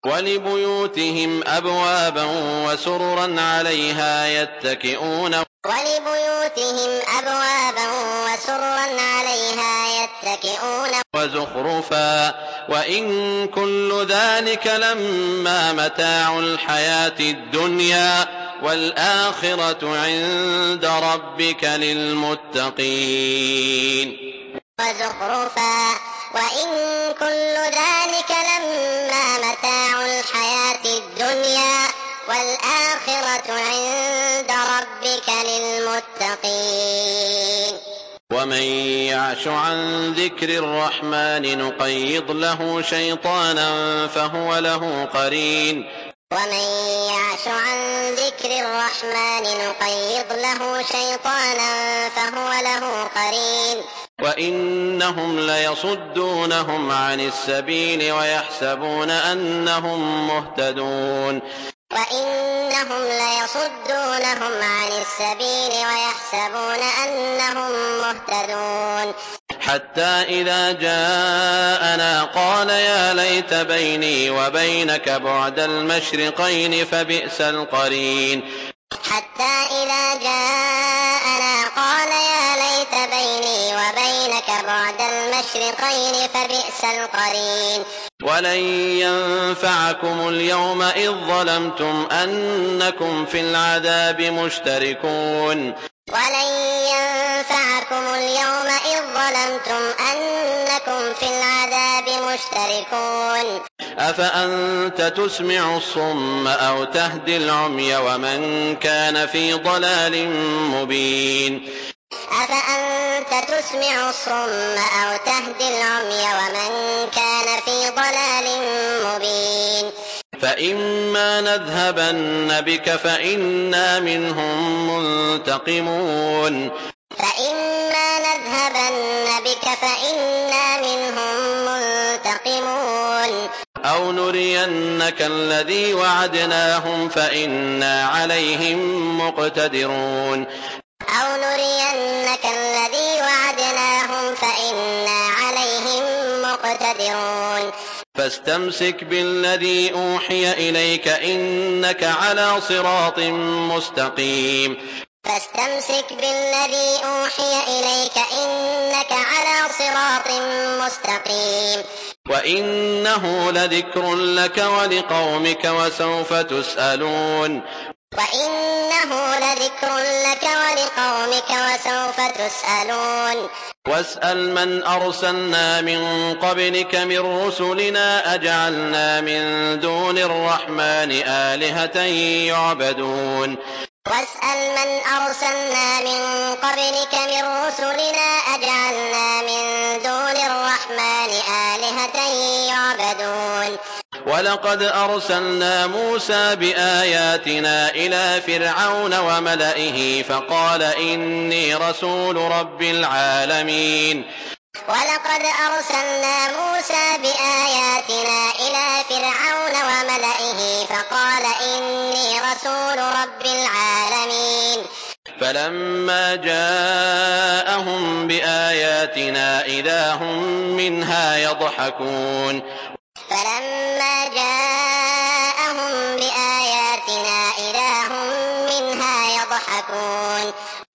ولبيوتهم أبوابا وسررا عليها يتكئون وزخرفا وإن كل ذلك لما متاع الحياة الدنيا والآخرة عند ربك للمتقين. ومن يعش عن ذكر الرحمن نقيض له شيطانا فهو له قرين. وإنهم ليصدونهم عن السبيل ويحسبون أنهم مهتدون. حتى إذا جاءنا قال يا ليت بيني وبينك بعد المشرقين فبئس القرين. ولن ينفعكم اليوم إذ ظلمتم أنكم في العذاب مشتركون. أفأنت تسمع الصم أو تهدي العمي ومن كان في ضلال مبين. فإما نذهبن بك فإنا منهم منتقمون. أو نرينك الذي وعدناهم فإنا عليهم مقتدرون. فاستمسك بالذي أوحي إليك إنك على صراط مستقيم. وإنه لذكر لك ولقومك وسوف تسألون. واسأل من أرسلنا من قبلك من رسلنا أجعلنا من دون الرحمن آلهة يعبدون. ولقد أرسلنا موسى بآياتنا إلى فرعون وملئه فقال إني رسول رب العالمين. فلما جاءهم بآياتنا إذا هم منها يضحكون.